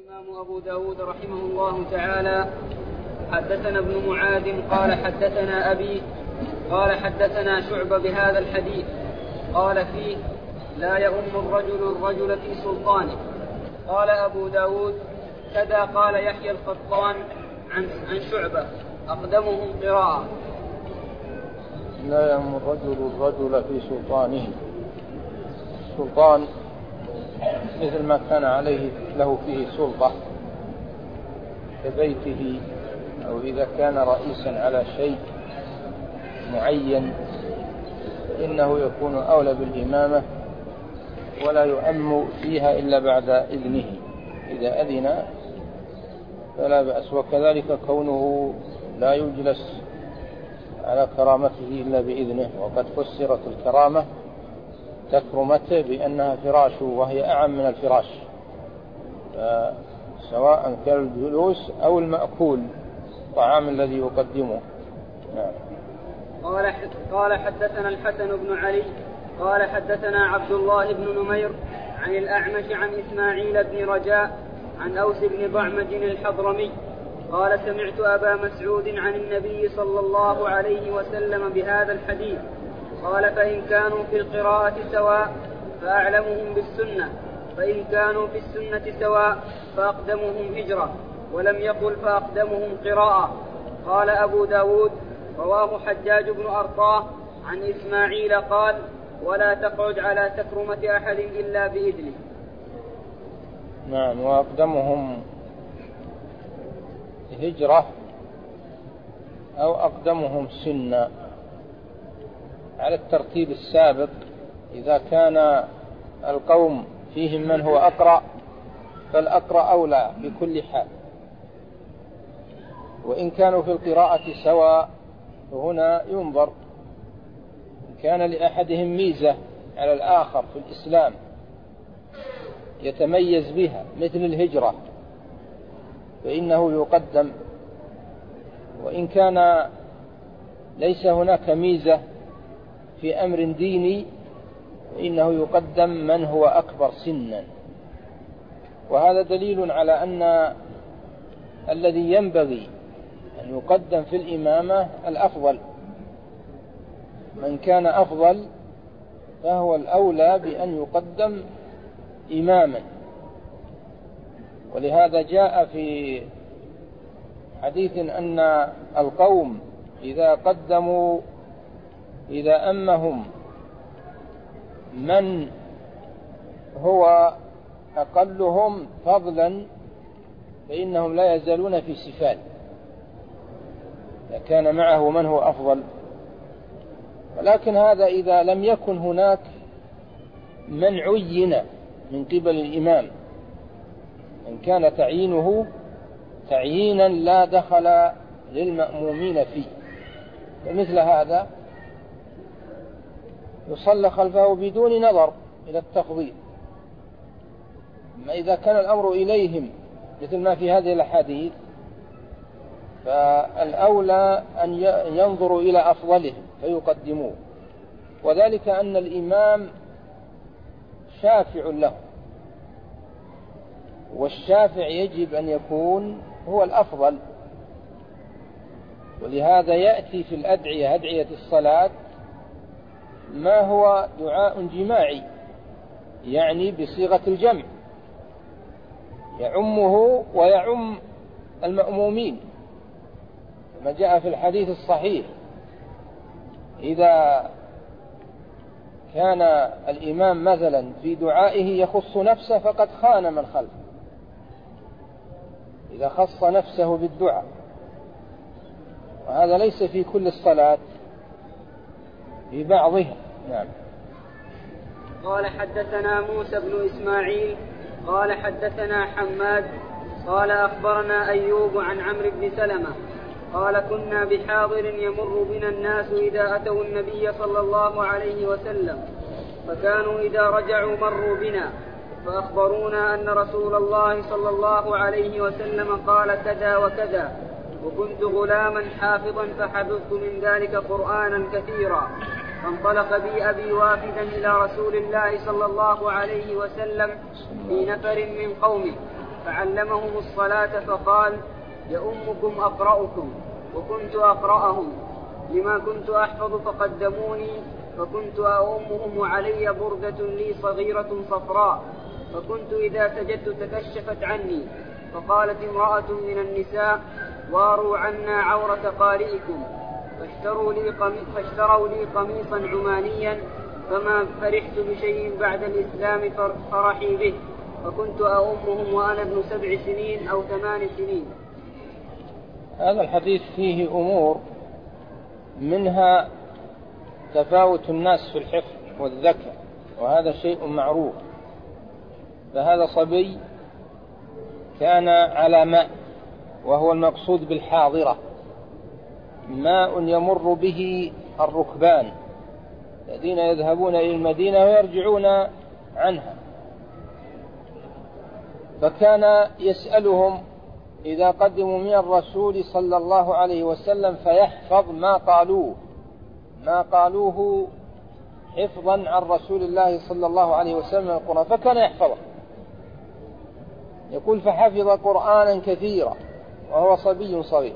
الإمام أبو داود رحمه الله تعالى حدثنا ابن معاذ قال حدثنا أبي قال حدثنا شعبة بهذا الحديث قال فيه: لا يؤم الرجل في سلطانه. قال أبو داود: كذا قال يحيى القطان عن شعبة أقدمهم قراءة. لا يؤم الرجل في سلطانه. السلطان مثل ما كان عليه له فيه سلطة كبيته، أو إذا كان رئيسا على شيء معين إنه يكون أولى بالإمامة ولا يؤم فيها إلا بعد إذنه. إذا أذن فلا بأس، وكذلك كونه لا يجلس على كرامته إلا بإذنه. وقد فسرت الكرامة تكرمته بأنها فراشه، وهي أعم من الفراش، سواء كان الجلوس أو المأكول الطعام الذي يقدمه. نعم. قال حدثنا الحسن بن علي قال حدثنا عبد الله بن نمير عن الأعمش عن إسماعيل بن رجاء عن أوس بن ضعمج الحضرمي قال: سمعت أبا مسعود عن النبي صلى الله عليه وسلم بهذا الحديث قال: فإن كانوا في القراءة سواء فأعلمهم بالسنة، فإن كانوا في السنة سواء فأقدمهم هجرة، ولم يقل فأقدمهم قراءة. قال أبو داود: رواه حجاج بن أرطاه عن إسماعيل قال: ولا تقعد على تكرمة أحد إلا بإذنه. نعم. وأقدمهم هجرة أو أقدمهم سنا على الترتيب السابق. إذا كان القوم فيهم من هو أقرأ فالأقرأ أولى بكل حال، وإن كانوا في القراءة سواء فهنا ينظر إن كان لأحدهم ميزة على الآخر في الإسلام يتميز بها مثل الهجرة فإنه يقدم، وإن كان ليس هناك ميزة في أمر ديني فإنه يقدم من هو أكبر سنا. وهذا دليل على أن الذي ينبغي أن يقدم في الإمامة الأفضل. من كان أفضل فهو الأولى بأن يقدم إماما. ولهذا جاء في حديث أن القوم إذا أمهم من هو أقلهم فضلا فإنهم لا يزالون في سفال، إذا كان معه من هو أفضل. ولكن هذا إذا لم يكن هناك من عين من قبل الإمام، إن كان تعيينه تعيينا لا دخل للمأمومين فيه، فمثل هذا يصلى خلفه بدون نظر إلى التفضيل. أما إذا كان الأمر إليهم مثل ما في هذه الأحاديث فالأولى أن ينظروا إلى أفضلهم فيقدموه، وذلك أن الإمام شافع له، والشافع يجب أن يكون هو الأفضل. ولهذا يأتي في الأدعية، أدعية الصلاة، ما هو دعاء جماعي يعني بصيغة الجمع يعمه ويعم المأمومين، كما جاء في الحديث الصحيح: إذا كان الإمام مثلا في دعائه يخص نفسه فقد خان من خلفه، إذا خص نفسه بالدعاء، وهذا ليس في كل الصلاة، في بعضها. نعم. قال حدثنا موسى بن إسماعيل قال حدثنا حماد قال أخبرنا أيوب عن عمرو بن سلمة قال: كنا بحاضر يمر بنا الناس إذا أتوا النبي صلى الله عليه وسلم، فكانوا إذا رجعوا مروا بنا فأخبرونا أن رسول الله صلى الله عليه وسلم قال كذا وكذا، وكنت غلاما حافظا فحفظت من ذلك قرآنا كثيرا. فانطلق بي أبي وافدا إلى رسول الله صلى الله عليه وسلم في نفر من قومه، فعلمهم الصلاة فقال: يؤمكم أقرأكم. وكنت أقرأهم لما كنت أحفظ فقدموني، فكنت أؤمهم وعلي بردة لي صغيرة صفراء، فكنت إذا سجدت تكشفت عني، فقالت امرأة من النساء: واروا عنا عورة قارئكم، فاشتروا لي قميصا عمانيا، فما فرحت بشيء بعد الإسلام فرحي به، فكنت أؤمهم وأنا ابن 7 سنين أو 8 سنين. هذا الحديث فيه أمور، منها تفاوت الناس في الحفظ والذكاء، وهذا شيء معروف. فهذا صبي كان على ماء، وهو المقصود بالحاضرة، ماء يمر به الركبان الذين يذهبون إلى المدينة ويرجعون عنها، فكان يسألهم إذا قدموا من الرسول صلى الله عليه وسلم فيحفظ ما قالوه حفظا عن رسول الله صلى الله عليه وسلم القرآن، فكان يحفظه. يقول: فحفظ قرآنا كثيرا وهو صبي صغير.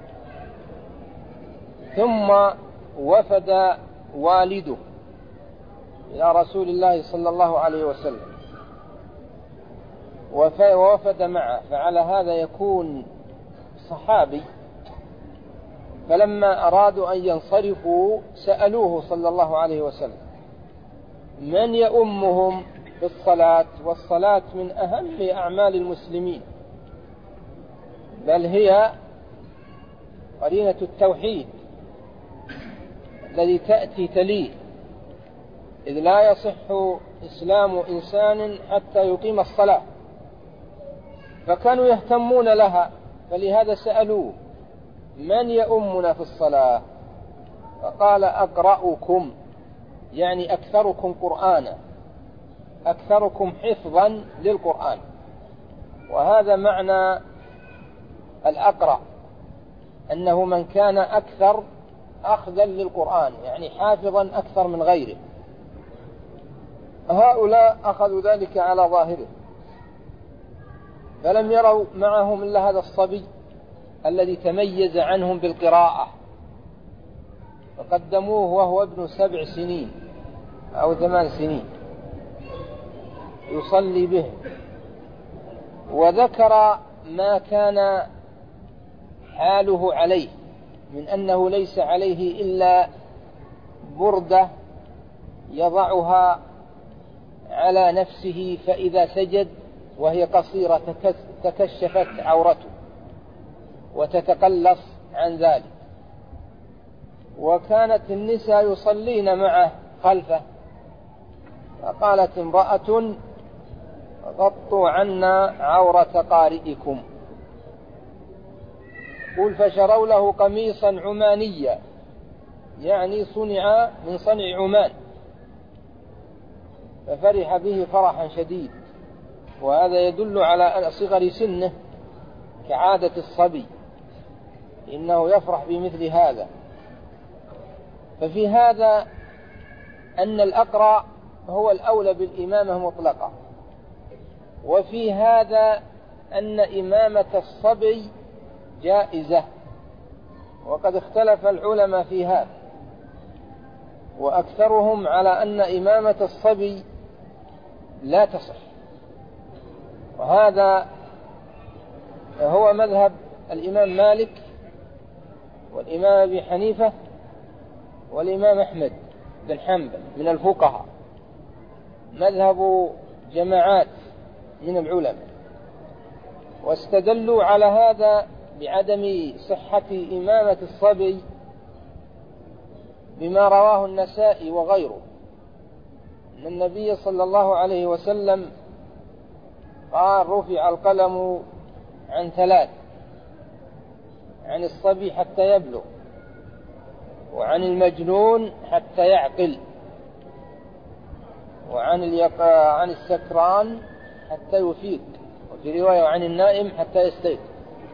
ثم وفد والده إلى رسول الله صلى الله عليه وسلم ووفد معه، فعلى هذا يكون صحابي. فلما أرادوا أن ينصرفوا سألوه صلى الله عليه وسلم: من يؤمهم بالصلاة؟ والصلاة من أهم أعمال المسلمين، بل هي قرينة التوحيد الذي تأتي تليه، إذ لا يصح إسلام إنسان حتى يقيم الصلاة، فكانوا يهتمون لها، فلهذا سألوه: من يؤمنا في الصلاة؟ فقال: أقرأكم، يعني أكثركم قرآنا، أكثركم حفظا للقرآن. وهذا معنى الأقرأ، أنه من كان أكثر أخذا للقرآن، يعني حافظا أكثر من غيره. هؤلاء أخذوا ذلك على ظاهره، فلم يروا معهم إلا هذا الصبي الذي تميز عنهم بالقراءة، فقدموه وهو ابن 7 سنين أو 8 سنين يصلي به. وذكر ما كان حاله عليه من أنه ليس عليه إلا بردة يضعها على نفسه، فإذا سجد وهي قصيرة تكشفت عورته وتتقلص عن ذلك. وكانت النساء يصلين معه خلفه، فقالت امرأة: غطوا عنا عورة قارئكم. قل: فشروا له قميصا عمانيا، يعني صنع من صنع عمان، ففرح به فرحا شديد. وهذا يدل على صغر سنه كعادة الصبي، إنه يفرح بمثل هذا. ففي هذا أن الأقرأ هو الأولى بالإمامة مطلقة، وفي هذا أن إمامة الصبي جائزة، وقد اختلف العلماء في هذا، وأكثرهم على أن إمامة الصبي لا تصح. وهذا هو مذهب الإمام مالك والإمام أبي حنيفة والإمام أحمد بن حنبل من الفقهاء، مذهب جماعات من العلماء. واستدلوا على هذا بعدم صحة إمامة الصبي بما رواه النسائي وغيره، أن النبي صلى الله عليه وسلم قال: رفع القلم عن 3: عن الصبي حتى يبلغ، وعن المجنون حتى يعقل، وعن السكران حتى يفيق، وفي رواية عن النائم حتى يستيقظ،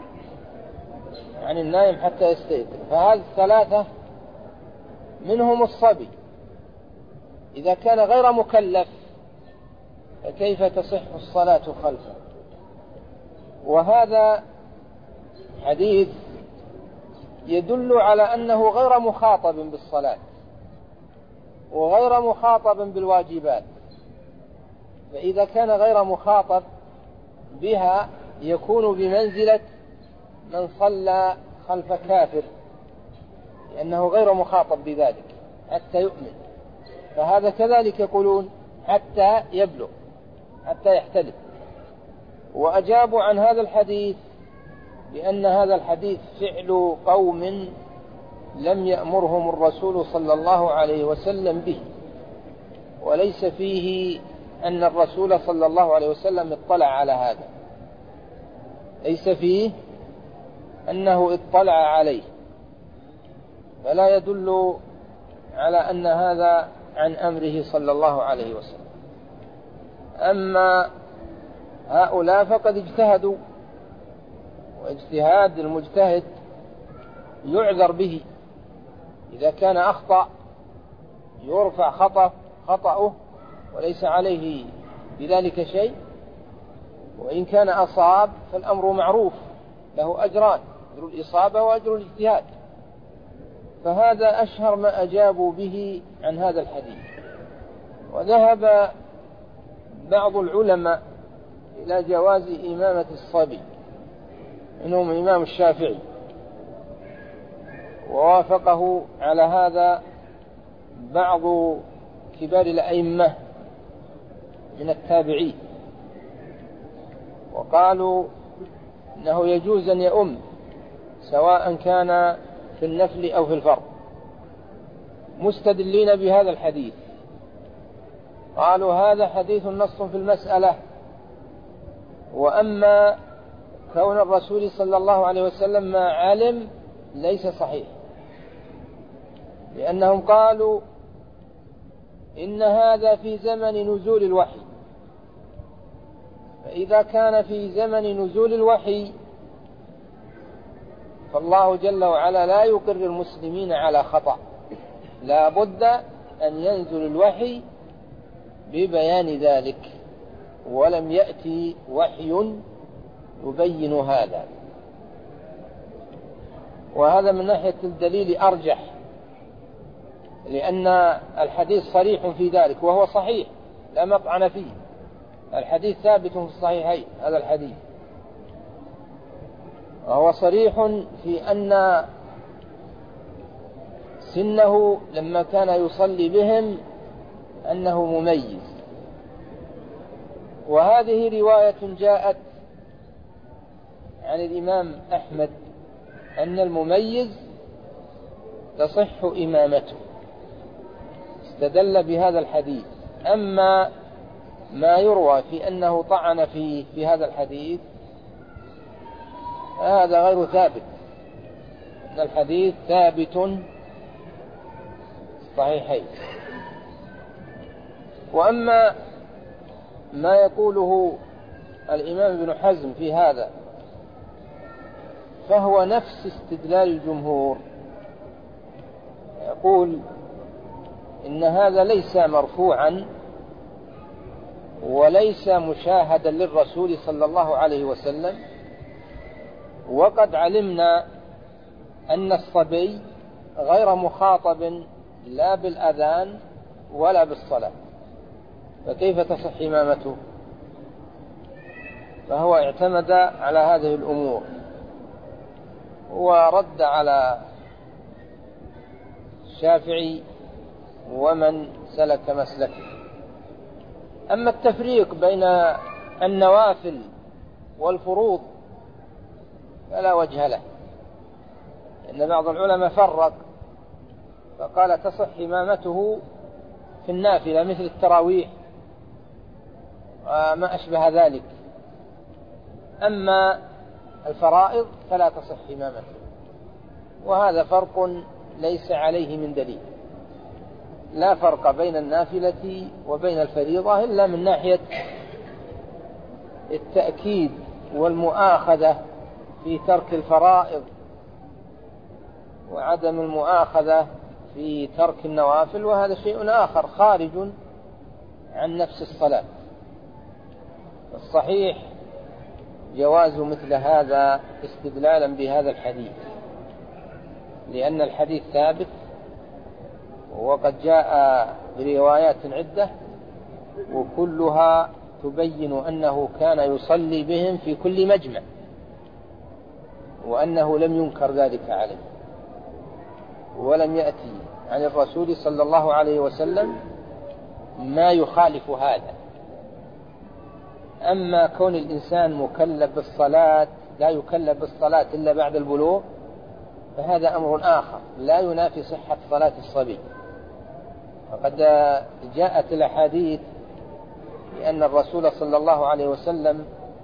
عن النائم حتى يستيقظ. فهذه 3 منهم الصبي. إذا كان غير مكلف فكيف تصح الصلاة خلفه؟ وهذا حديث يدل على أنه غير مخاطب بالصلاة وغير مخاطب بالواجبات، فإذا كان غير مخاطب بها يكون بمنزلة من صلى خلف كافر، لأنه غير مخاطب بذلك حتى يؤمن. فهذا كذلك يقولون حتى يبلغ، حتى يحتلف. وأجابوا عن هذا الحديث بأن هذا الحديث فعل قوم لم يأمرهم الرسول صلى الله عليه وسلم به، وليس فيه أن الرسول صلى الله عليه وسلم اطلع على هذا، ليس فيه أنه اطلع عليه، فلا يدل على أن هذا عن أمره صلى الله عليه وسلم. أما هؤلاء فقد اجتهدوا، واجتهاد المجتهد يعذر به، إذا كان أخطأ يرفع خطأه وليس عليه بذلك شيء، وإن كان أصاب فالأمر معروف، له أجران، أجر الإصابة وأجر الاجتهاد. فهذا أشهر ما أجابوا به عن هذا الحديث. وذهب بعض العلماء إلى جواز إمامة الصبي، منهم الإمام الشافعي، ووافقه على هذا بعض كبار الأئمة من التابعين، وقالوا إنه يجوز أن يؤم سواء كان في النفل أو في الفرض، مستدلين بهذا الحديث. قالوا هذا حديث نص في المسألة، وأما كون الرسول صلى الله عليه وسلم ما علم ليس صحيح، لأنهم قالوا إن هذا في زمن نزول الوحي، فإذا كان في زمن نزول الوحي فالله جل وعلا لا يقر المسلمين على خطأ، لا بد أن ينزل الوحي ببيان ذلك، ولم يأتي وحي يبين هذا. وهذا من ناحية الدليل أرجح، لأن الحديث صريح في ذلك، وهو صحيح لا مطعن فيه، الحديث ثابت في الصحيحين، هذا الحديث وهو صريح في أن سنه لما كان يصلي بهم أنه مميز. وهذه رواية جاءت عن الإمام أحمد أن المميز تصح إمامته، استدل بهذا الحديث. أما ما يروى في أنه طعن في هذا الحديث هذا غير ثابت، أن الحديث ثابت صحيحين. وأما ما يقوله الإمام ابن حزم في هذا فهو نفس استدلال الجمهور، يقول إن هذا ليس مرفوعا وليس مشاهدا للرسول صلى الله عليه وسلم، وقد علمنا أن الصبي غير مخاطب لا بالأذان ولا بالصلاة، فكيف تصح إمامته؟ فهو اعتمد على هذه الأمور ورد على الشافعي ومن سلك مسلكه. أما التفريق بين النوافل والفروض فلا وجه له، إن بعض العلماء فرق فقال تصح إمامته في النافلة مثل التراويح وما أشبه ذلك، أما الفرائض فلا تصح إمامته. وهذا فرق ليس عليه من دليل، لا فرق بين النافلة وبين الفريضة إلا من ناحية التأكيد والمؤاخذة في ترك الفرائض وعدم المؤاخذة في ترك النوافل، وهذا شيء آخر خارج عن نفس الصلاة. الصحيح جواز مثل هذا استدلالا بهذا الحديث، لأن الحديث ثابت وقد جاء بروايات عدة وكلها تبين أنه كان يصلي بهم في كل مجمع، وأنه لم ينكر ذلك عليه، ولم يأتي عن الرسول صلى الله عليه وسلم ما يخالف هذا. أما كون الإنسان مكلف بالصلاة لا يكلف بالصلاة إلا بعد البلوغ فهذا أمر آخر لا ينافي صحة صلاة الصبي. وقد جاءت الأحاديث لأن الرسول صلى الله عليه وسلم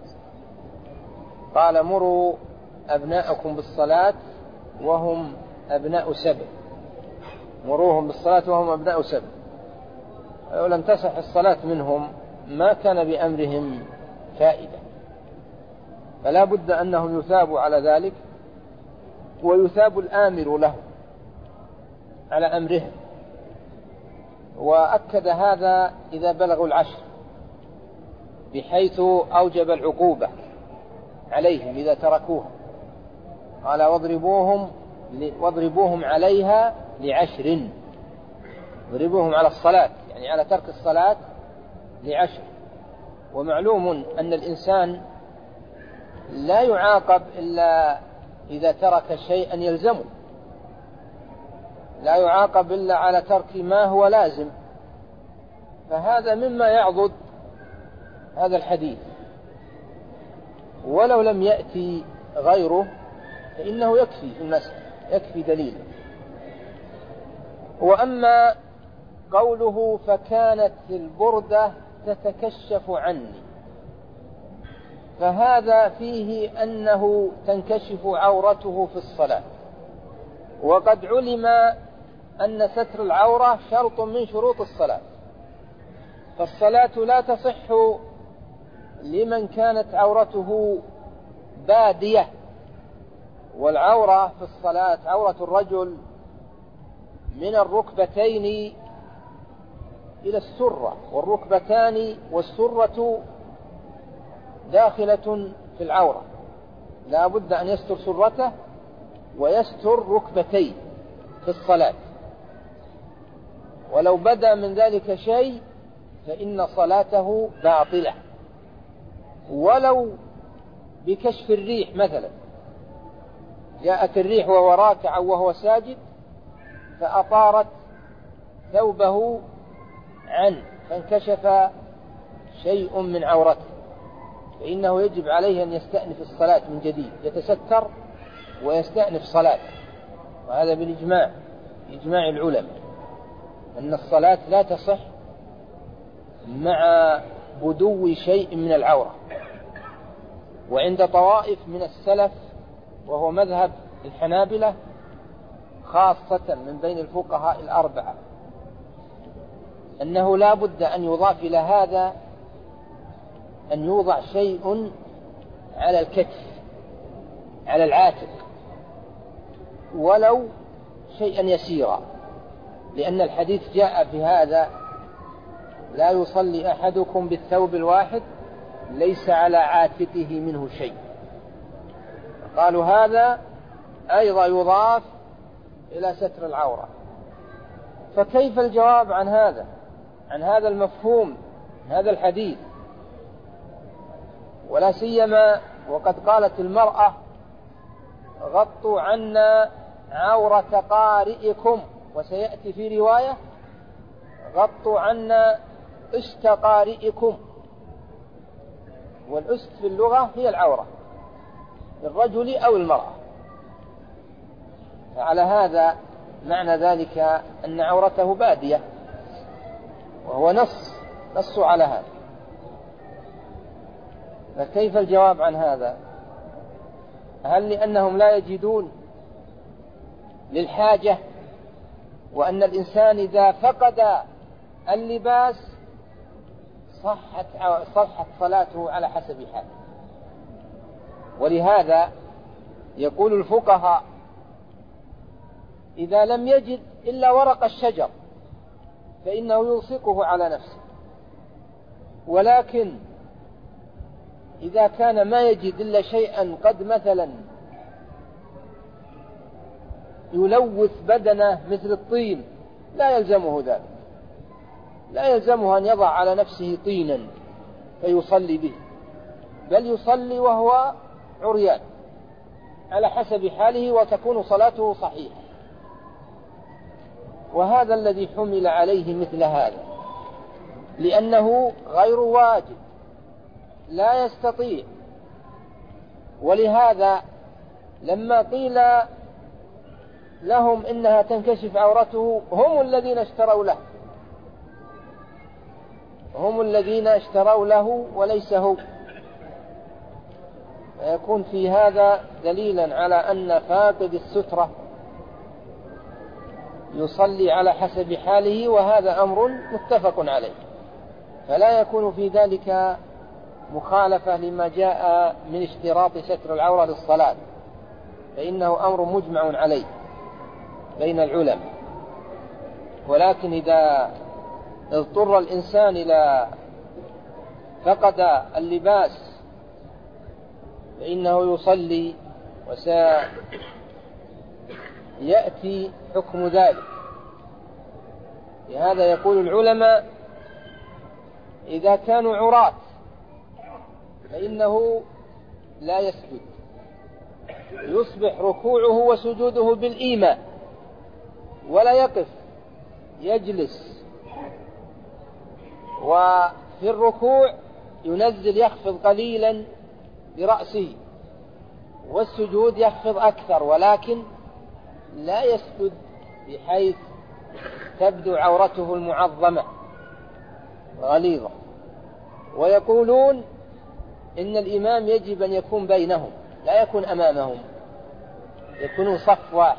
قال: مروا أبناءكم بالصلاة وهم أبناء 7، مروهم بالصلاة وهم أبناء 7. ولم تصح الصلاة منهم ما كان بأمرهم فائدة، فلا بد أنهم يثابوا على ذلك، ويثاب الآمر له على أمرهم. وأكد هذا إذا بلغوا 10، بحيث أوجب العقوبة عليهم إذا تركوها، قال: واضربوهم عليها ل10، اضربوهم على الصلاة يعني على ترك الصلاة ل10. ومعلوم أن الإنسان لا يعاقب إلا إذا ترك شيئا يلزمه، لا يعاقب إلا على ترك ما هو لازم، فهذا مما يعضد هذا الحديث. ولو لم يأتي غيره فإنه يكفي في المسألة، يكفي دليل. وأما قوله: فكانت البردة تتكشف عني، فهذا فيه أنه تنكشف عورته في الصلاة، وقد علم أن ستر العورة شرط من شروط الصلاة، فالصلاة لا تصح لمن كانت عورته بادية. والعورة في الصلاة عورة الرجل من الركبتين إلى السرة، والركبتان والسرة داخلة في العورة، لا بد أن يستر سرته ويستر ركبتيه في الصلاة، ولو بدا من ذلك شيء فإن صلاته باطلة. ولو بكشف الريح مثلا، جاءت الريح وهو راكع وهو ساجد فأطارت ثوبه عنه فانكشف شيء من عورته، فإنه يجب عليه أن يستأنف الصلاة من جديد، يتستر ويستأنف صلاة. وهذا بالإجماع، إجماع العلماء، أن الصلاة لا تصح مع بدو شيء من العورة. وعند طوائف من السلف وهو مذهب الحنابلة خاصة من بين الفقهاء الأربعة أنه لا بد أن يضاف إلى هذا أن يوضع شيء على الكتف على العاتق ولو شيئا يسيرا، لأن الحديث جاء في هذا: لا يصلي أحدكم بالثوب الواحد ليس على عاتقه منه شيء. قالوا هذا أيضا يضاف إلى ستر العورة. فكيف الجواب عن هذا، عن هذا المفهوم من هذا الحديث؟ ولا سيما وقد قالت المرأة: غطوا عنا عورة قارئكم، وسيأتي في رواية: غطوا عنا أست قارئكم. والأست في اللغة هي العورة للرجل أو المرأة. فعلى هذا معنى ذلك أن عورته بادية، وهو نص على هذا. فكيف الجواب عن هذا؟ هل لأنهم لا يجدون للحاجة، وأن الإنسان إذا فقد اللباس صحت صلاته على حسب حاله؟ ولهذا يقول الفقهاء: إذا لم يجد إلا ورق الشجر فإنه يلصقه على نفسه، ولكن إذا كان ما يجد إلا شيئا قد مثلا يلوث بدنه مثل الطين لا يلزمه ذلك، لا يلزمه أن يضع على نفسه طينا فيصلي به، بل يصلي وهو عريان على حسب حاله وتكون صلاته صحيحة. وهذا الذي حمل عليه مثل هذا، لأنه غير واجب لا يستطيع. ولهذا لما قيل لهم إنها تنكشف عورته هم الذين اشتروا له، هم الذين اشتروا له وليس هو. فيكون في هذا دليلا على أن فاقد السترة يصلي على حسب حاله، وهذا أمر متفق عليه، فلا يكون في ذلك مخالفة لما جاء من اشتراط ستر العورة للصلاة، فإنه أمر مجمع عليه بين العلماء. ولكن إذا اضطر الإنسان إلى فقد اللباس فإنه يصلي، وسيأتي حكم ذلك. لهذا يقول العلماء إذا كانوا عراة فإنه لا يسجد، يصبح ركوعه وسجوده بالإيماء ولا يقف، يجلس، وفي الركوع ينزل يخفض قليلا برأسه، والسجود يخفض أكثر، ولكن لا يسجد بحيث تبدو عورته المعظمة غليظة. ويقولون إن الإمام يجب أن يكون بينهم لا يكون أمامهم، يكونوا صف واحد.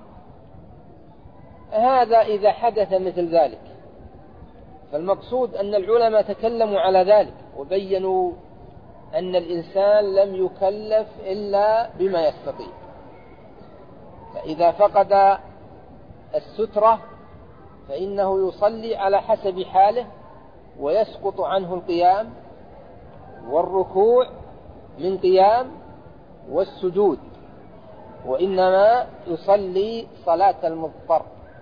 هذا إذا حدث مثل ذلك، فالمقصود أن العلماء تكلموا على ذلك وبينوا أن الإنسان لم يكلف إلا بما يستطيع، فإذا فقد السترة فإنه يصلي على حسب حاله، ويسقط عنه القيام والركوع من قيام والسجود، وإنما يصلي صلاة المضطر.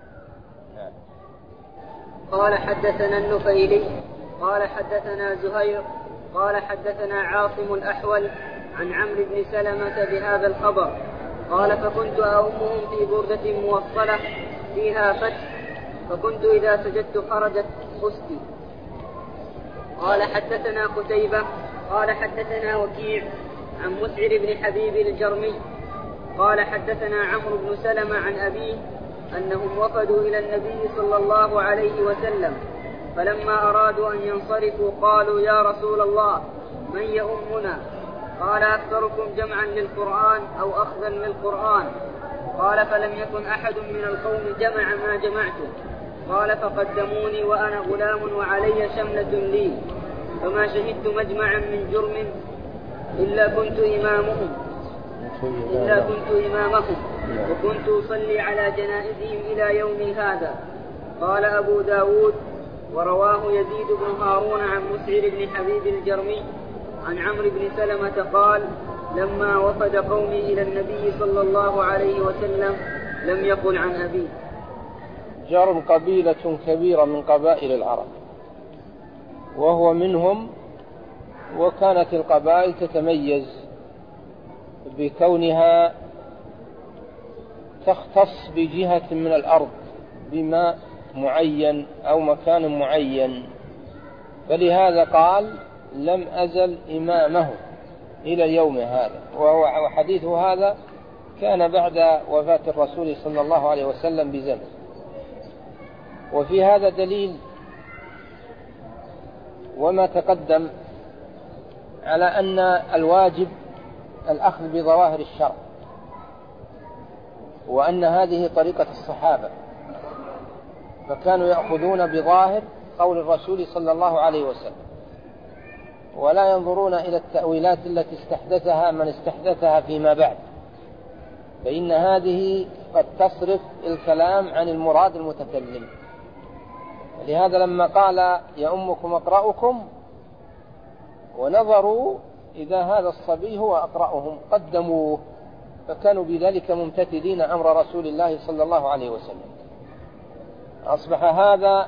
قال حدثنا النفيلي قال حدثنا زهير قال حدثنا عاصم الأحول عن عمرو بن سلمة بهذا الخبر قال فكنت أؤمهم في بردة موصلة فيها فتح، فكنت إذا سجدت خرجت خستي. قال حدثنا قتيبة قال حدثنا وكيع عن مسعر بن حبيب الجرمي قال حدثنا عمرو بن سلمة عن أبيه أنهم وفدوا إلى النبي صلى الله عليه وسلم، فلما أرادوا أن ينصرفوا قالوا يا رسول الله من يؤمنا؟ قال أكثركم جمعا للقرآن أو أخذا للقرآن. قال فلم يكن أحد من القوم جمع ما جمعته. قال فقدموني وأنا غلام وعلي شملة لي، فما شهدت مجمعا من جرم إلا كنت إمامهم وكنت أصلي على جنائزهم إلى يومي هذا. قال أبو داود ورواه يزيد بن هارون عن مسعر بن حبيب الجرمي عن عمرو بن سلمة قال لما وفد قومي إلى النبي صلى الله عليه وسلم لم يقل عن أبيه. جرم قبيلة كبيرة من قبائل العرب وهو منهم، وكانت القبائل تتميز بكونها تختص بجهة من الأرض بماء معين أو مكان معين، فلهذا قال لم أزل إمامه إلى اليوم هذا. وحديث هذا كان بعد وفاة الرسول صلى الله عليه وسلم بزمن. وفي هذا دليل وما تقدم على أن الواجب الأخذ بظواهر الشرع، وأن هذه طريقة الصحابة، فكانوا يأخذون بظاهر قول الرسول صلى الله عليه وسلم، ولا ينظرون إلى التأويلات التي استحدثها من استحدثها فيما بعد، فإن هذه قد تصرف الكلام عن المراد المتكلم. لهذا لما قال يؤمكم أقرأكم ونظروا إذا هذا الصبي هو أقرأهم قدموه، فكانوا بذلك ممتثلين أمر رسول الله صلى الله عليه وسلم. أصبح هذا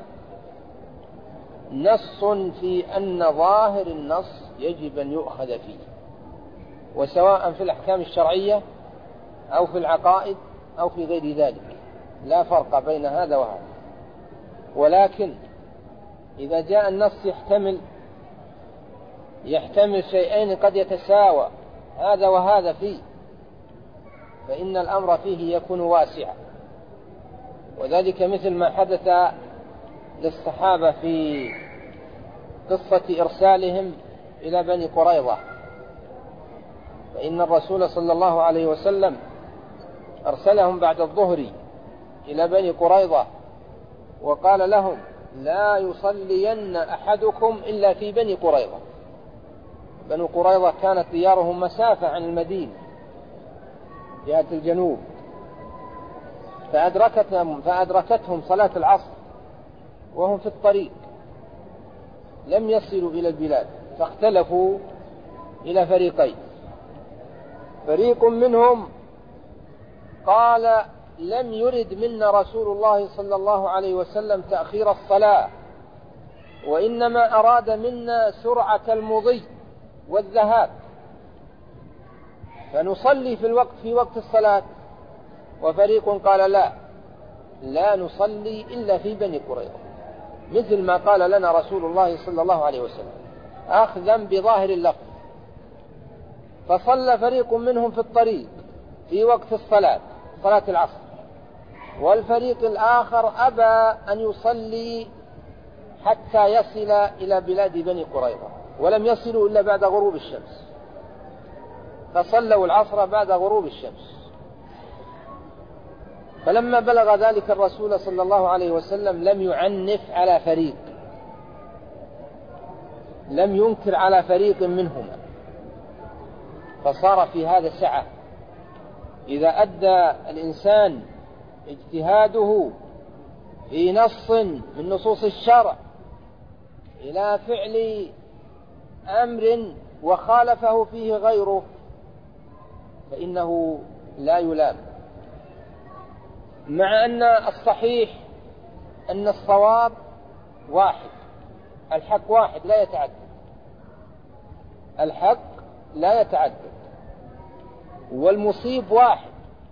نص في أن ظاهر النص يجب أن يؤخذ فيه، وسواء في الأحكام الشرعية أو في العقائد أو في غير ذلك، لا فرق بين هذا وهذا. ولكن إذا جاء النص يحتمل شيئين قد يتساوى هذا وهذا فيه، فإن الأمر فيه يكون واسعا، وذلك مثل ما حدث للصحابة في قصة إرسالهم إلى بني قريظة. فإن الرسول صلى الله عليه وسلم أرسلهم بعد الظهر إلى بني قريظة، وقال لهم: لا يصلين أحدكم إلا في بني قريظة. بني قريظة كانت ديارهم مسافة عن المدينة جهة الجنوب، فأدركتهم صلاة العصر وهم في الطريق، لم يصلوا إلى البلاد، فاختلفوا إلى فريقين. فريق منهم قال: لم يرد منا رسول الله صلى الله عليه وسلم تأخير الصلاة، وإنما أراد منا سرعة المضي والذهاب، فنصلي في وقت الصلاة. وفريق قال: لا نصلي إلا في بني قريظة، مثل ما قال لنا رسول الله صلى الله عليه وسلم، أخذا بظاهر اللفظ. فصلى فريق منهم في الطريق في وقت الصلاة، صلاة العصر، والفريق الآخر أبى أن يصلي حتى يصل إلى بلاد بني قريظة، ولم يصلوا إلا بعد غروب الشمس، فصلوا العصر بعد غروب الشمس. فلما بلغ ذلك الرسول صلى الله عليه وسلم لم يعنف على فريق، لم ينكر على فريق منهما، فصار في هذا سعة. إذا أدى الإنسان اجتهاده في نص من نصوص الشرع إلى فعل أمر وخالفه فيه غيره فإنه لا يلام، مع أن الصحيح أن الصواب واحد، الحق واحد لا يتعدد، الحق لا يتعدد، والمصيب واحد،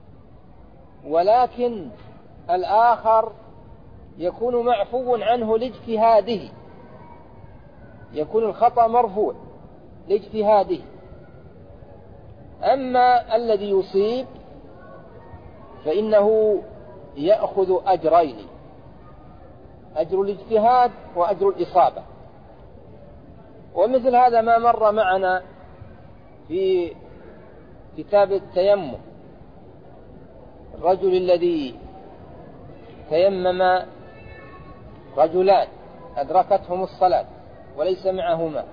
ولكن الآخر يكون معفو عنه لاجتهاده، يكون الخطأ مرفوع لاجتهاده. أما الذي يصيب فإنه يأخذ أجرين: أجر الاجتهاد وأجر الإصابة. ومثل هذا ما مر معنا في كتاب التيمم، الرجل الذي تيمم رجلان أدركتهم الصلاة وليس معهما،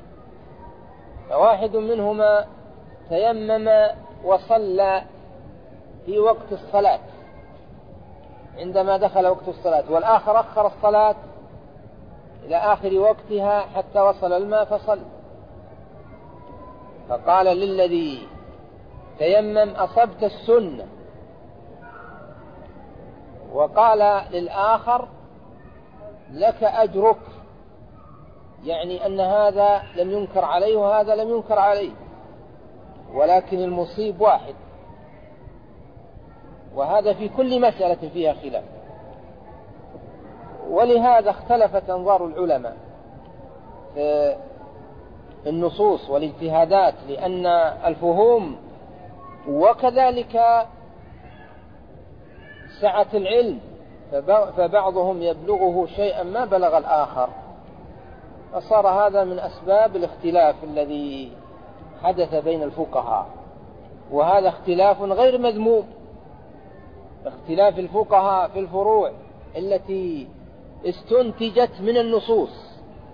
فواحد منهما تيمم وصلى في وقت الصلاة عندما دخل وقت الصلاة، والآخر أخر الصلاة إلى آخر وقتها حتى وصل الماء فصل. فقال للذي تيمم: أصبت السنة. وقال للآخر: لك أجرك، يعني أن هذا لم ينكر عليه وهذا لم ينكر عليه، ولكن المصيب واحد. وهذا في كل مسألة فيها خلاف. ولهذا اختلفت أنظار العلماء في النصوص والاجتهادات، لأن الفهوم وكذلك سعة العلم، فبعضهم يبلغه شيئا ما بلغ الآخر، فصار هذا من أسباب الاختلاف الذي حدث بين الفقهاء. وهذا اختلاف غير مذموم، اختلاف الفقهاء في الفروع التي استنتجت من النصوص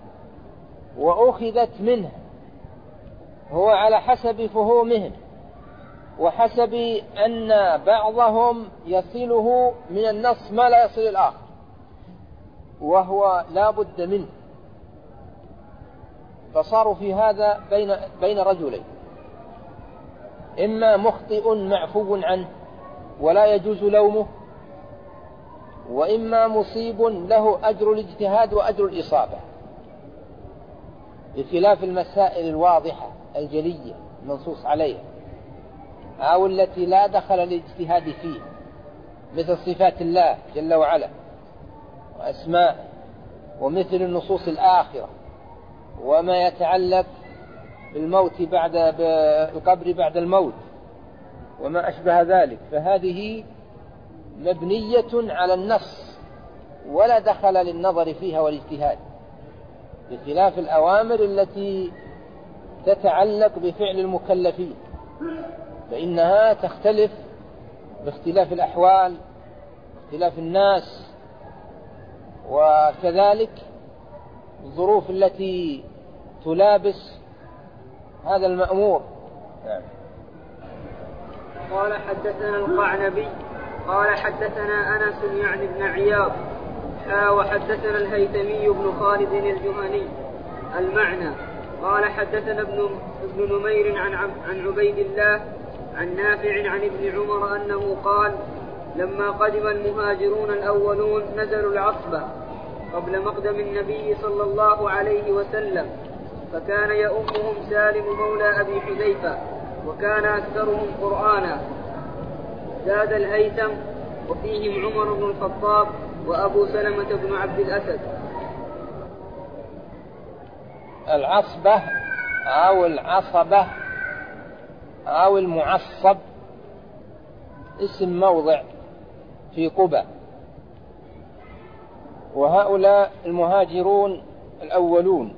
وأخذت منها هو على حسب فهومهم، وحسب أن بعضهم يصله من النص ما لا يصل الآخر، وهو لا بد منه. فصاروا في هذا بين رجلين، إما مخطئ معفو عنه ولا يجوز لومه، وإما مصيب له أجر الاجتهاد وأجر الإصابة، بخلاف المسائل الواضحة الجلية المنصوص عليها أو التي لا دخل الاجتهاد فيه، مثل صفات الله جل وعلا وأسماء، ومثل النصوص الآخرة، وما يتعلق بالموت بالقبر بعد الموت وما أشبه ذلك، فهذه مبنية على النص ولا دخل للنظر فيها والاجتهاد، بخلاف الأوامر التي تتعلق بفعل المكلفين، فإنها تختلف باختلاف الأحوال، اختلاف الناس، وكذلك الظروف التي تلابس هذا المأمور. قال حدثنا القعنبي قال حدثنا أنس يعني بن عياض وحدثنا الهيثمي بن خالد الجهني المعنى قال حدثنا ابن نمير عن عبيد الله عن نافع عن ابن عمر أنه قال لما قدم المهاجرون الأولون نزلوا العصبة قبل مقدم النبي صلى الله عليه وسلم، فكان يؤمهم سالم مولى أبي حذيفة وكان أكثرهم قرآنا. زاد الهيثم وفيهم عمر بن الخطاب وأبو سلمة بن عبد الأسد. العصبة أو العصبة أو المعصب اسم موضع في قبى، وهؤلاء المهاجرون الأولون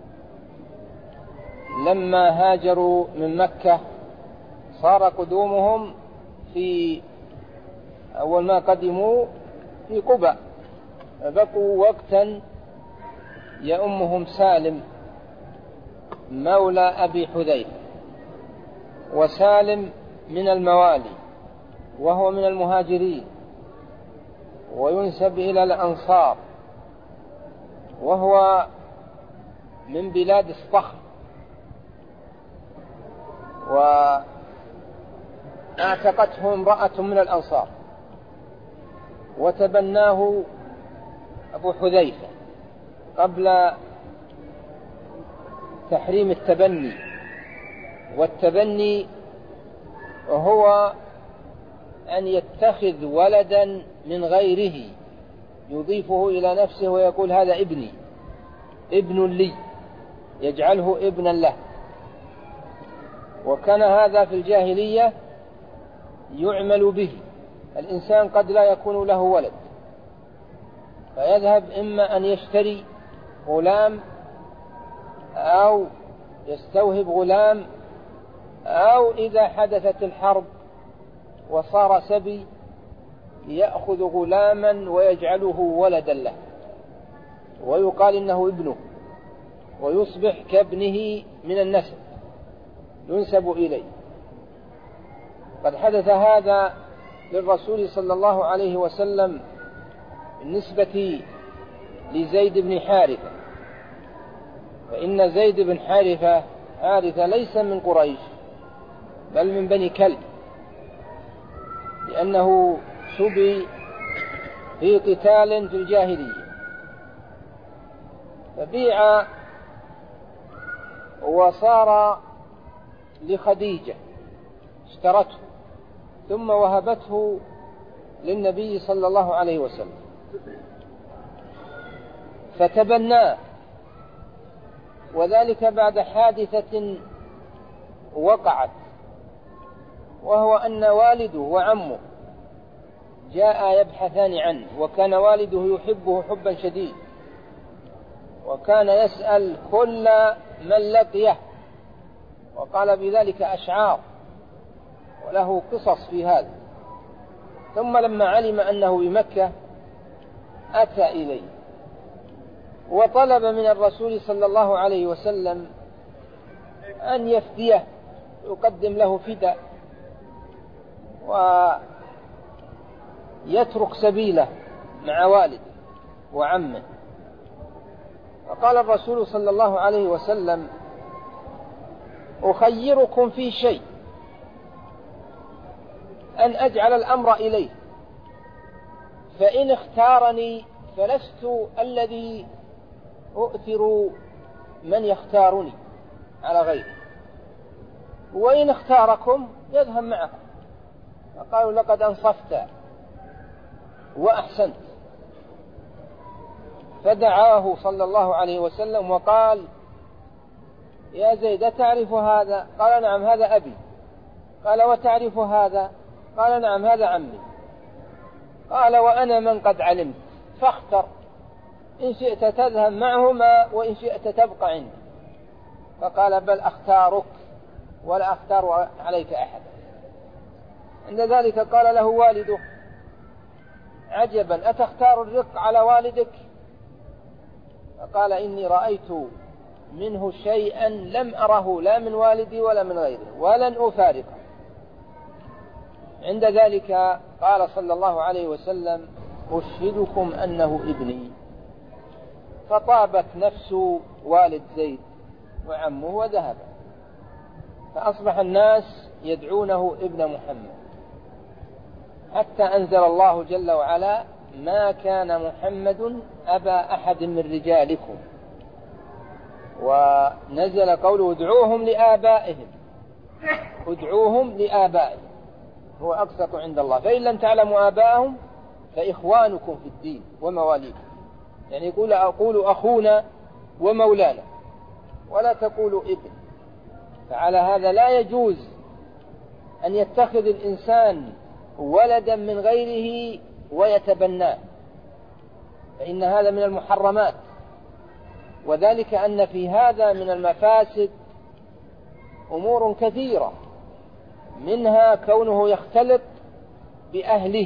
لما هاجروا من مكة صار قدومهم في أول ما قدموا في قبى، فبقوا وقتا يؤمهم سالم مولى أبي حذيفة، وسالم من الموالي وهو من المهاجرين وينسب إلى الأنصار، وهو من بلاد الصخر، واعتقته امرأة من الأنصار وتبناه أبو حذيفة قبل تحريم التبني. والتبني هو أن يتخذ ولدا من غيره يضيفه إلى نفسه ويقول هذا ابني، ابن لي، يجعله ابنا له. وكان هذا في الجاهلية يعمل به، الإنسان قد لا يكون له ولد فيذهب إما أن يشتري غلام أو يستوهب غلام، أو إذا حدثت الحرب وصار سبي يأخذ غلاما ويجعله ولدا له ويقال إنه ابنه، ويصبح كابنه من النسب ينسب إليه. قد حدث هذا للرسول صلى الله عليه وسلم بالنسبة لزيد بن حارثة، فإن زيد بن حارثة ليس من قريش بل من بني كلب، لأنه سبي في قتال في الجاهلية، فبيع وصار لخديجة اشترته ثم وهبته للنبي صلى الله عليه وسلم، فتبناه، وذلك بعد حادثة وقعت، وهو أن والده وعمه جاء يبحثان عنه، وكان والده يحبه حبا شديد، وكان يسأل كل من لقيه، وقال بذلك أشعار وله قصص في هذا. ثم لما علم أنه بمكة أتى إليه وطلب من الرسول صلى الله عليه وسلم أن يفديه، يقدم له فداء ويترك سبيله مع والده وعمه. فقال الرسول صلى الله عليه وسلم: أخيركم في شيء أن أجعل الأمر إليه، فإن اختارني فلست الذي أؤثر من يختارني على غيره، وإن اختاركم يذهب معكم. فقالوا: لقد أنصفت وأحسنت. فدعاه صلى الله عليه وسلم وقال: يا زيد، تعرف هذا؟ قال: نعم، هذا أبي. قال: وتعرف هذا؟ قال: نعم، هذا عمي. قال: وأنا من قد علمت، فاختر، إن شئت تذهب معهما وإن شئت تبقى عندي. فقال: بل أختارك ولا أختار عليك أحد. عند ذلك قال له والده: عجبا، أتختار الرق على والدك؟ فقال: إني رأيت منه شيئا لم أره لا من والدي ولا من غيره، ولن أفارقه. عند ذلك قال صلى الله عليه وسلم: أشهدكم أنه ابني. فطابت نفس والد زيد وعمه وذهب، فأصبح الناس يدعونه ابن محمد، حتى أنزل الله جل وعلا: ما كان محمد أبا أحد من رجالكم. ونزل قوله: ادعوهم لآبائهم، ادعوهم لآبائهم، هو أقسط عند الله. فإن لم تعلموا آباءهم فإخوانكم في الدين ومواليكم. يعني يقول: أقول أخونا ومولانا، ولا تقولوا ابن. فعلى هذا لا يجوز أن يتخذ الإنسان ولدا من غيره ويتبناه، فإن هذا من المحرمات. وذلك أن في هذا من المفاسد أمور كثيرة، منها كونه يختلط بأهله،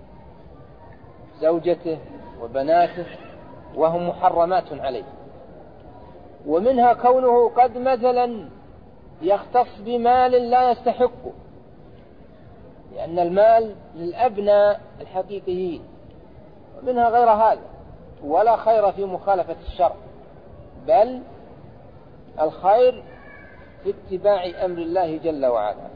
زوجته وبناته، وهم محرمات عليه. ومنها كونه قد مثلا يختص بمال لا يستحقه، لأن المال للأبناء الحقيقيين. ومنها غير هذا، ولا خير في مخالفة الشرع، بل الخير في اتباع أمر الله جل وعلا.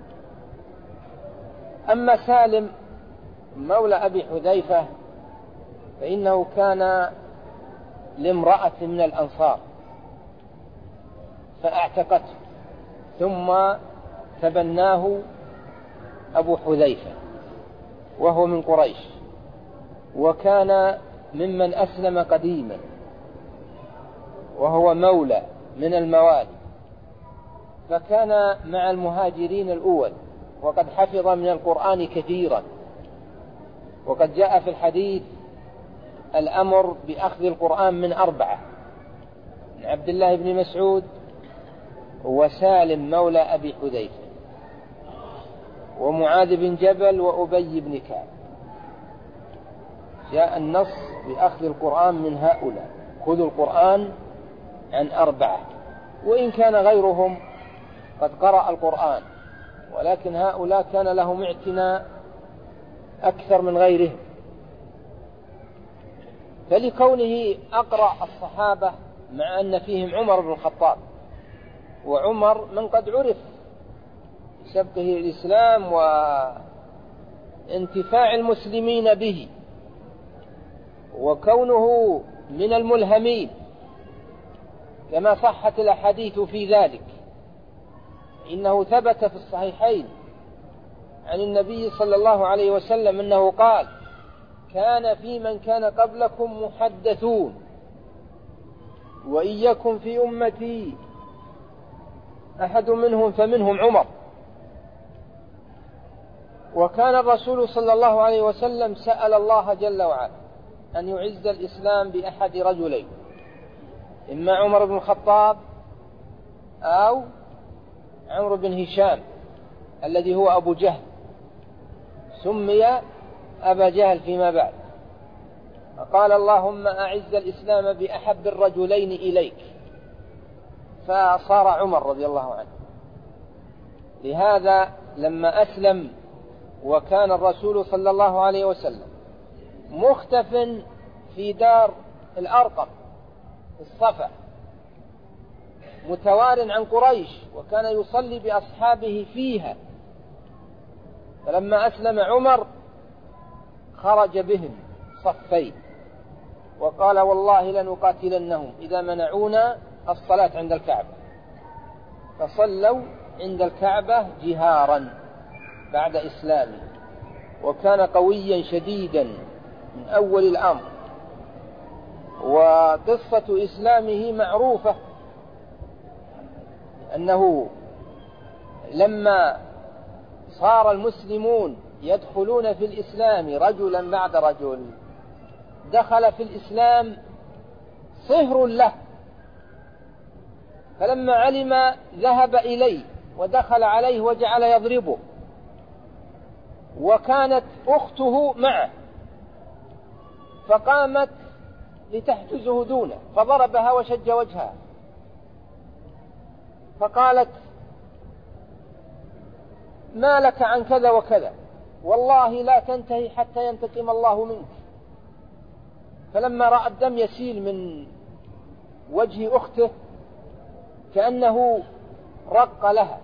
أما سالم مولى أبي حذيفة فإنه كان لامرأة من الأنصار فأعتقته، ثم تبناه أبو حذيفة وهو من قريش، وكان ممن أسلم قديما، وهو مولى من الموالي، فكان مع المهاجرين الأول، وقد حفظ من القرآن كثيرا. وقد جاء في الحديث الأمر بأخذ القرآن من 4، من عبد الله بن مسعود وسالم مولى أبي حذيفة ومعاذ بن جبل وأبي بن كعب. جاء النص بأخذ القرآن من هؤلاء: خذوا القرآن عن 4، وإن كان غيرهم قد قرأ القرآن، ولكن هؤلاء كان لهم اعتناء أكثر من غيرهم. فلكونه أقرأ الصحابة، مع أن فيهم عمر بن الخطاب، وعمر من قد عرف بسبقه الإسلام وانتفاع المسلمين به، وكونه من الملهمين كما صحت الأحاديث في ذلك. إنه ثبت في الصحيحين عن النبي صلى الله عليه وسلم أنه قال: كان في من كان قبلكم محدثون، وإن يكن في أمتي أحد منهم فمنهم عمر. وكان الرسول صلى الله عليه وسلم سأل الله جل وعلا أن يعز الإسلام بأحد رجلين، إما عمر بن الخطاب أو عمرو بن هشام الذي هو أبو جهل، سمي أبا جهل فيما بعد. فقال: اللهم أعز الإسلام بأحب الرجلين إليك، فصار عمر رضي الله عنه. لهذا لما أسلم وكان الرسول صلى الله عليه وسلم مختف في دار الأرقم، الصفا متوار عن قريش، وكان يصلي بأصحابه فيها. فلما أسلم عمر خرج بهم صفين وقال: والله لنقاتلنهم إذا منعونا الصلاة عند الكعبة. فصلوا عند الكعبة جهارا بعد إسلامه، وكان قويا شديدا من أول الأمر. وقصة إسلامه معروفة، أنه لما صار المسلمون يدخلون في الإسلام رجلا بعد رجل، دخل في الإسلام صهر له، فلما علم ذهب إليه ودخل عليه وجعل يضربه، وكانت أخته معه فقامت لتحجزه دونه فضربها وشج وجهها، فقالت: ما لك عن كذا وكذا، والله لا تنتهي حتى ينتقم الله منك. فلما رأى الدم يسيل من وجه أخته كأنه رق لها،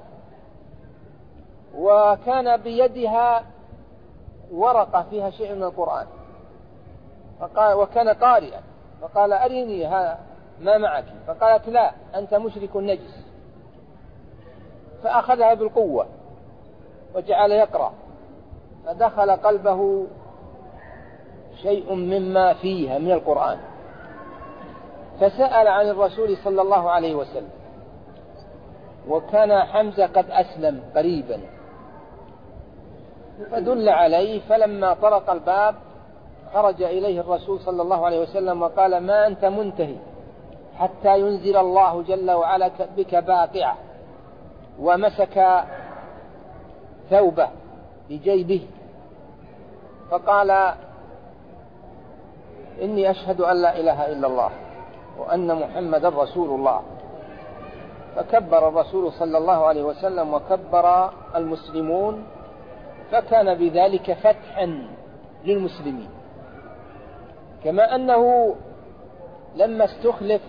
وكان بيدها ورقة فيها شيء من القرآن، وكان قارئا، فقال: أريني ما معك. فقالت: لا، أنت مشرك نجس. فأخذها بالقوة وجعل يقرأ، فدخل قلبه شيء مما فيها من القرآن، فسأل عن الرسول صلى الله عليه وسلم، وكان حمزة قد أسلم قريبا، فدل عليه. فلما طرق الباب خرج إليه الرسول صلى الله عليه وسلم وقال: ما أنت منتهي حتى ينزل الله جل وعلا بك باقعة. ومسك ثوبه بجيبه فقال: إني أشهد أن لا إله إلا الله وأن محمد رسول الله. فكبر الرسول صلى الله عليه وسلم وكبر المسلمون، فكان بذلك فتحا للمسلمين. كما أنه لما استخلف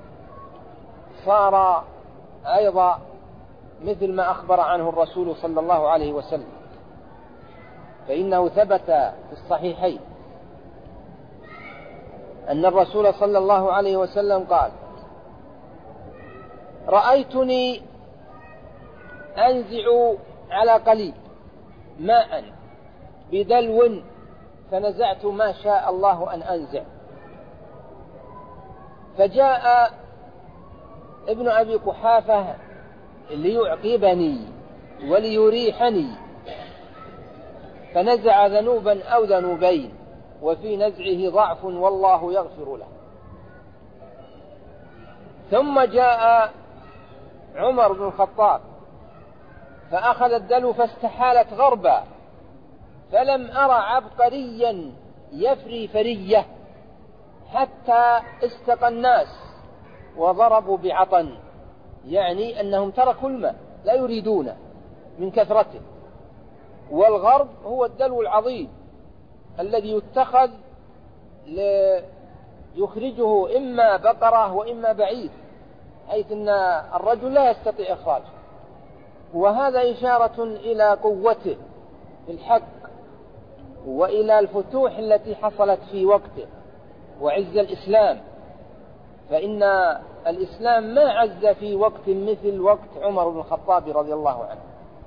صار أيضا مثل ما أخبر عنه الرسول صلى الله عليه وسلم، فإنه ثبت في الصحيحين أن الرسول صلى الله عليه وسلم قال: رأيتني أنزع على قليل ماء بدلو فنزعت ما شاء الله أن أنزع. فجاء ابن أبي قحافة ليعقبني وليريحني، فنزع ذنوبا أو ذنوبين، وفي نزعه ضعف والله يغفر له. ثم جاء عمر بن الخطاب فأخذ الدلو فاستحالت غربا، فلم أرى عبقريا يفري فرية حتى استقى الناس وضربوا بعطن، يعني أنهم تركوا الماء لا يريدونه من كثرته. والغرب هو الدلو العظيم الذي يتخذ يخرجه إما بقرة وإما بعير، حيث أن الرجل لا يستطيع إخراجه. وهذا إشارة إلى قوته في الحق وإلى الفتوح التي حصلت في وقته وعز الإسلام، فإن الإسلام ما عز في وقت مثل وقت عمر بن الخطاب رضي الله عنه،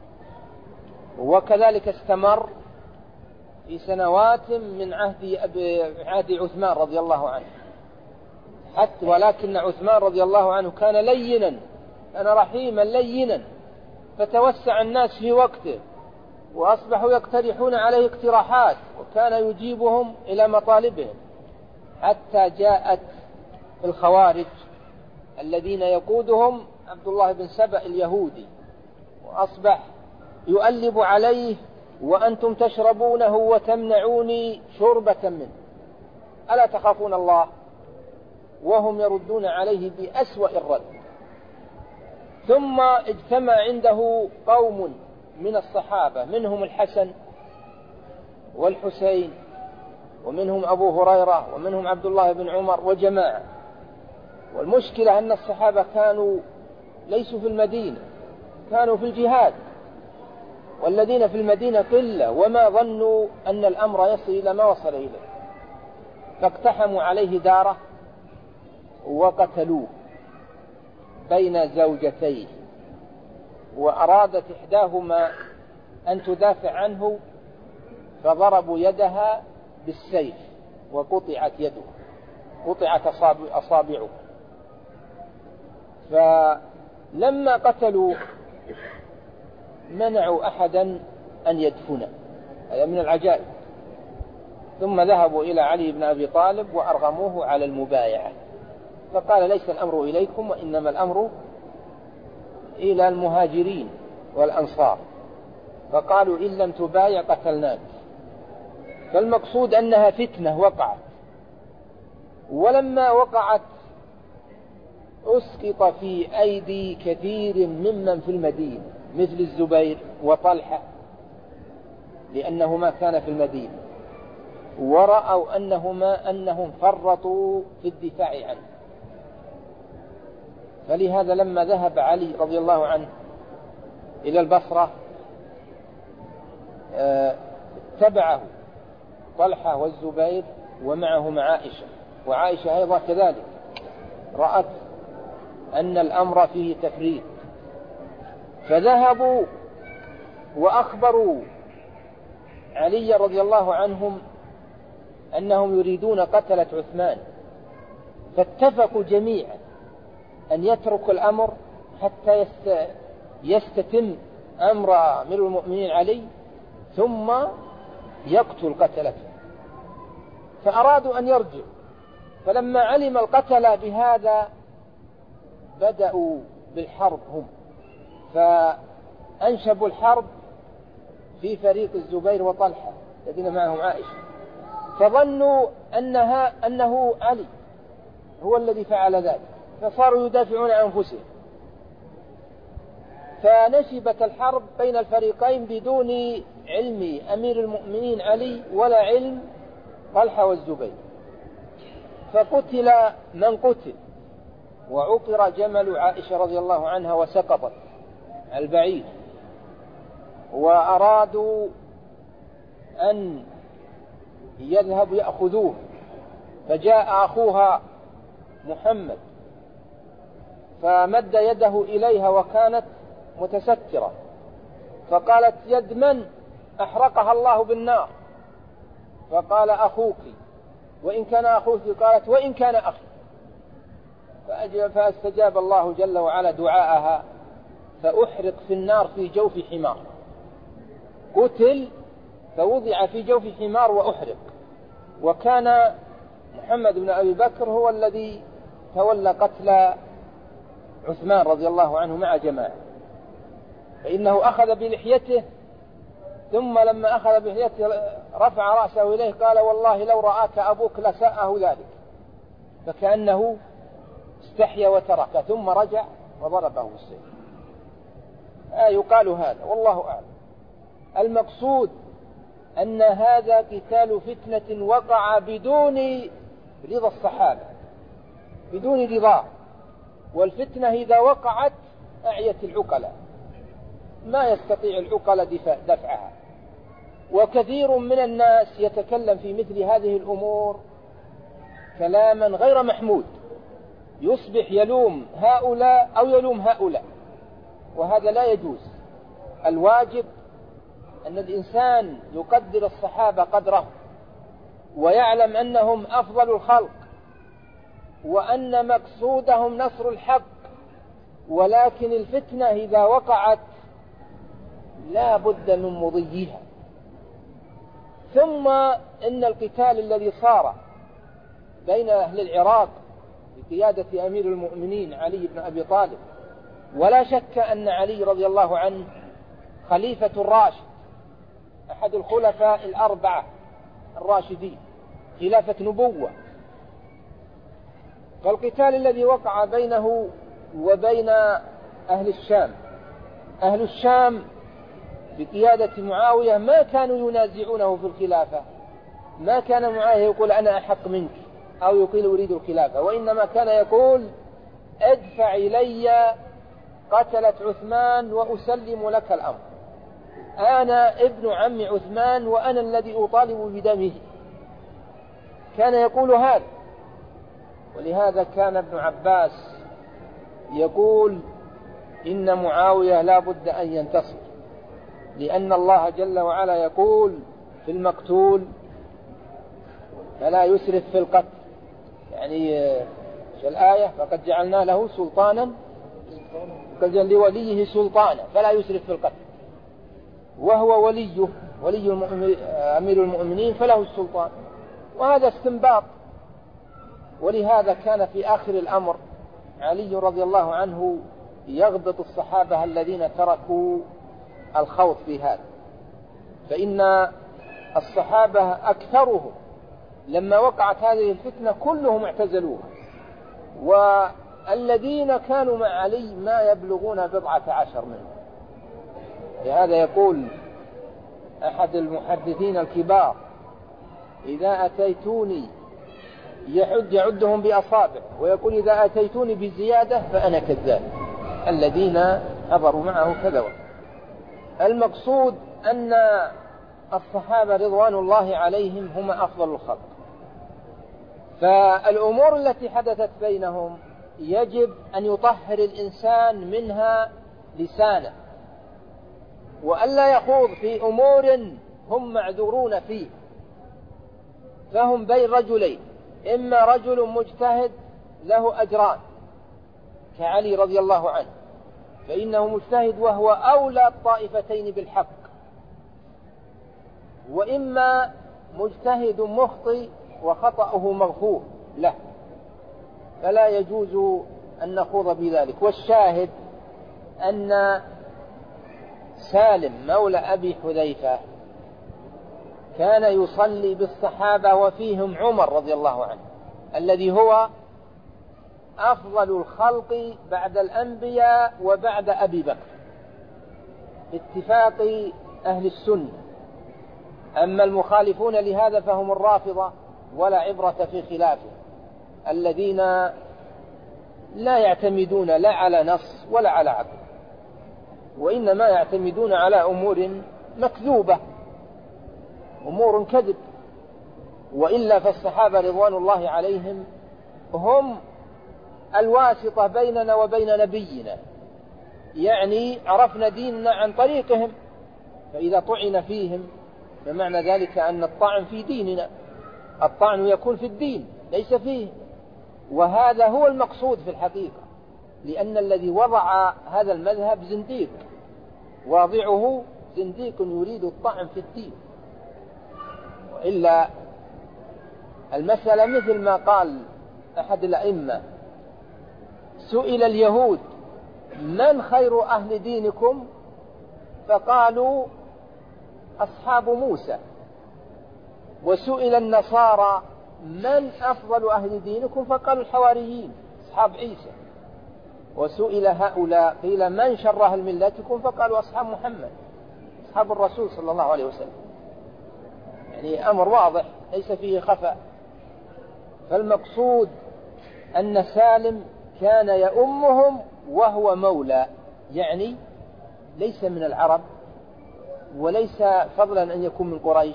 وكذلك استمر في سنوات من عهد عثمان رضي الله عنه. ولكن عثمان رضي الله عنه كان لينا، كان رحيما لينا، فتوسع الناس في وقته وأصبحوا يقترحون عليه اقتراحات، وكان يجيبهم إلى مطالبهم، حتى جاءت الخوارج الذين يقودهم عبد الله بن سبأ اليهودي، وأصبح يؤلب عليه: وأنتم تشربونه وتمنعوني شربة منه، ألا تخافون الله؟ وهم يردون عليه بأسوأ الرد. ثم اجتمع عنده قوم من الصحابة، منهم الحسن والحسين، ومنهم أبو هريرة، ومنهم عبد الله بن عمر، وجماعة، والمشكلة أن الصحابة كانوا ليسوا في المدينة، كانوا في الجهاد، والذين في المدينة قلة، وما ظنوا أن الأمر يصل إلى ما وصل إليه، فاقتحموا عليه داره وقتلوه بين زوجتيه، وأرادت إحداهما أن تدافع عنه فضربوا يدها بالسيف وقطعت يده، قطعت أصابعه. فلما قتلوا منعوا أحدا أن يدفنه، هذا من العجائب. ثم ذهبوا إلى علي بن أبي طالب وأرغموه على المبايعة، فقال ليس الأمر إليكم وإنما الأمر إلى المهاجرين والأنصار، فقالوا إن لم تبايع قتلناك. فالمقصود أنها فتنة وقعت، ولما وقعت أسقط في أيدي كثير ممن في المدينة مثل الزبير وطلحة، لأنهما كان في المدينة، ورأوا أنهم فرطوا في الدفاع عنه. فلهذا لما ذهب علي رضي الله عنه إلى البصرة تبعه طلحة والزبير ومعهم عائشة، وعائشة أيضا كذلك رأت أن الأمر فيه تفريط، فذهبوا وأخبروا علي رضي الله عنهم أنهم يريدون قتلة عثمان، فاتفقوا جميعا أن يتركوا الأمر حتى يستتم أمر أمير المؤمنين علي ثم يقتل قتلته. فأرادوا أن يرجعوا، فلما علم القتلة بهذا بدأوا بالحرب هم، فأنشبوا الحرب في فريق الزبير وطلحة الذين معهم عائشة، فظنوا أنه علي هو الذي فعل ذلك، فصاروا يدافعون عن أنفسهم، فنشبت الحرب بين الفريقين بدون علم أمير المؤمنين علي ولا علم طلحة والزبير، فقتل من قتل، وعقر جمل عائشة رضي الله عنها وسقطت على البعير، وأرادوا أن يذهبوا يأخذوه، فجاء أخوها محمد فمد يده إليها وكانت متسترة، فقالت يد من؟ أحرقها الله بالنار. فقال أخوك، وإن كان أخوك؟ قالت وإن كان أخي. فاستجاب الله جل وعلا دعاءها، فأحرق في النار في جوف حمار، قتل فوضع في جوف حمار وأحرق. وكان محمد بن أبي بكر هو الذي تولى قتل عثمان رضي الله عنه مع جماعة، فإنه أخذ بلحيته، ثم لما أخذ بلحيته رفع رأسه إليه قال والله لو رآك أبوك لساءه ذلك، فكأنه استحيا وترك، ثم رجع وضربه بالسيف. يقال هذا والله أعلم. المقصود أن هذا قتال فتنة وقع بدون رضا الصحابة، بدون رضا، والفتنة إذا وقعت أعيت العقلاء، ما يستطيع العقلاء دفعها. وكثير من الناس يتكلم في مثل هذه الأمور كلاما غير محمود، يصبح يلوم هؤلاء أو يلوم هؤلاء، وهذا لا يجوز. الواجب أن الإنسان يقدر الصحابة قدرهم، ويعلم أنهم أفضل الخلق، وأن مقصودهم نصر الحق، ولكن الفتنة إذا وقعت لا بد من مضيها. ثم إن القتال الذي صار بين أهل العراق بقيادة أمير المؤمنين علي بن أبي طالب، ولا شك أن علي رضي الله عنه خليفة الراشد، أحد الخلفاء الأربعة الراشدين، خلافة نبوة. فالقتال الذي وقع بينه وبين أهل الشام، أهل الشام بقيادة معاوية ما كانوا ينازعونه في الخلافة، ما كان معاوية يقول أنا أحق منك، أو يقول أريد الخلافة، وإنما كان يقول ادفع إلي قتلة عثمان وأسلم لك الأمر، أنا ابن عم عثمان وأنا الذي أطالب بدمه. كان يقول هذا. ولهذا كان ابن عباس يقول إن معاوية لا بد أن ينتصر، لأن الله جل وعلا يقول في المقتول فلا يسرف في القتل، يعني في الآية فقد جعلنا له سلطانا لوليه سلطانا فلا يسرف في القتل، وهو ولي أمير المؤمنين فله السلطان، وهذا استنباط. ولهذا كان في آخر الأمر علي رضي الله عنه يغبط الصحابة الذين تركوا الخوض في هذا، فإن الصحابة أكثرهم لما وقعت هذه الفتنة كلهم اعتزلوها، والذين كانوا مع علي ما يبلغون 14 منهم. لهذا يقول أحد المحدثين الكبار إذا أتيتوني يعدهم بأصابع، ويقول إذا أتيتوني بزيادة فأنا كذاب، الذين حضروا معه كذا. المقصود أن الصحابة رضوان الله عليهم هم أفضل الخلق، فالأمور التي حدثت بينهم يجب أن يطهر الإنسان منها لسانه، وألا يخوض في أمور هم معذورون فيه. فهم بين رجلين، إما رجل مجتهد له أجران كعلي رضي الله عنه فإنه مجتهد وهو أولى الطائفتين بالحق، وإما مجتهد مخطئ وخطأه مغفور له، فلا يجوز أن نخوض بذلك. والشاهد أن سالم مولى أبي حذيفة كان يصلي بالصحابة وفيهم عمر رضي الله عنه الذي هو أفضل الخلق بعد الأنبياء وبعد أبي بكر باتفاق أهل السنة. أما المخالفون لهذا فهم الرافضة ولا عبرة في خلافه، الذين لا يعتمدون لا على نص ولا على عقل، وإنما يعتمدون على أمور مكذوبة، أمور كذب. وإلا فالصحابة رضوان الله عليهم هم الواسطة بيننا وبين نبينا، يعني عرفنا ديننا عن طريقهم، فإذا طعن فيهم فمعنى ذلك أن الطعن في ديننا، الطعن يكون في الدين ليس فيه. وهذا هو المقصود في الحقيقة، لأن الذي وضع هذا المذهب زنديق، واضعه زنديق يريد الطعن في الدين. وإلا المسألة مثل ما قال أحد الأئمة سئل اليهود من خير أهل دينكم؟ فقالوا أصحاب موسى. وسئل النصارى من أفضل أهل دينكم؟ فقالوا الحواريين أصحاب عيسى. وسئل هؤلاء قيل من شر أهل ملتكم؟ فقالوا أصحاب محمد أصحاب الرسول صلى الله عليه وسلم. يعني أمر واضح ليس فيه خفاء. فالمقصود أن سالم كان يؤمهم وهو مولى، يعني ليس من العرب وليس فضلا أن يكون من قريش،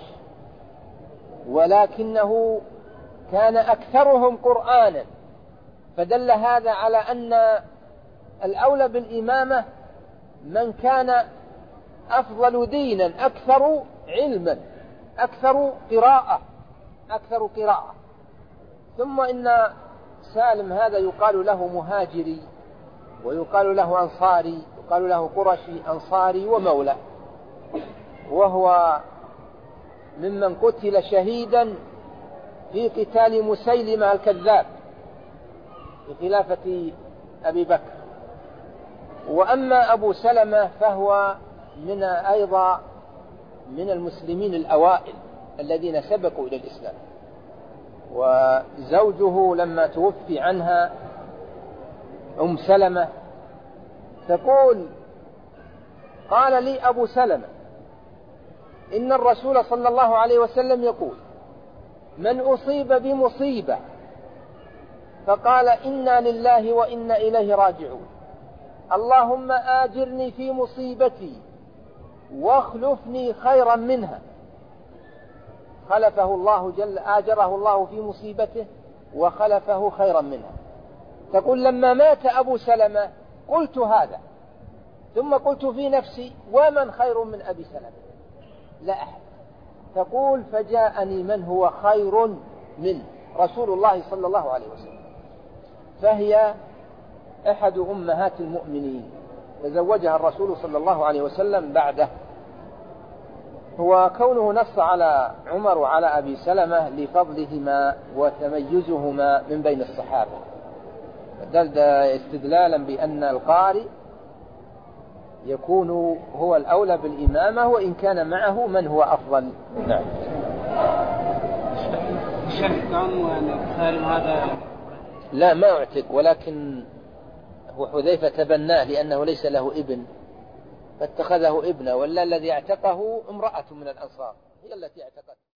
ولكنه كان أكثرهم قرآنا، فدل هذا على أن الأولى بالإمامة من كان أفضل دينا أكثر علما أكثر قراءة. ثم إن سالم هذا يقال له مهاجري ويقال له أنصاري، يقال له قرشي أنصاري ومولى، وهو ممن قتل شهيدا في قتال مسيلمة الكذاب في خلافة أبي بكر. وأما أبو سلمة فهو أيضا من المسلمين الأوائل الذين سبقوا إلى الإسلام. وزوجه لما توفي عنها أم سلمة تقول قال لي أبو سلمة إن الرسول صلى الله عليه وسلم يقول من أصيب بمصيبة فقال إنا لله وإنا إليه راجعون، اللهم آجرني في مصيبتي واخلفني خيرا منها. خلفه الله آجره الله في مصيبته وخلفه خيرا منها. تقول لما مات أبو سلمة قلت هذا، ثم قلت في نفسي ومن خير من أبي سلمة؟ لا أحد. تقول فجاءني من هو خير منه، رسول الله صلى الله عليه وسلم. فهي أحد أمهات المؤمنين، تزوجها الرسول صلى الله عليه وسلم بعده. هو كونه نص على عمر وعلى أبي سلمة لفضلهما وتميزهما من بين الصحابة، دل استدلالا بأن القارئ يكون هو الأولى بالإمامة وإن كان معه من هو أفضل. نعم. لا ما أعتق، ولكن هو حذيفة تبناه لأنه ليس له ابن فاتخذه ابنه، ولا الذي اعتقه امرأة من الأنصار هي التي اعتقته.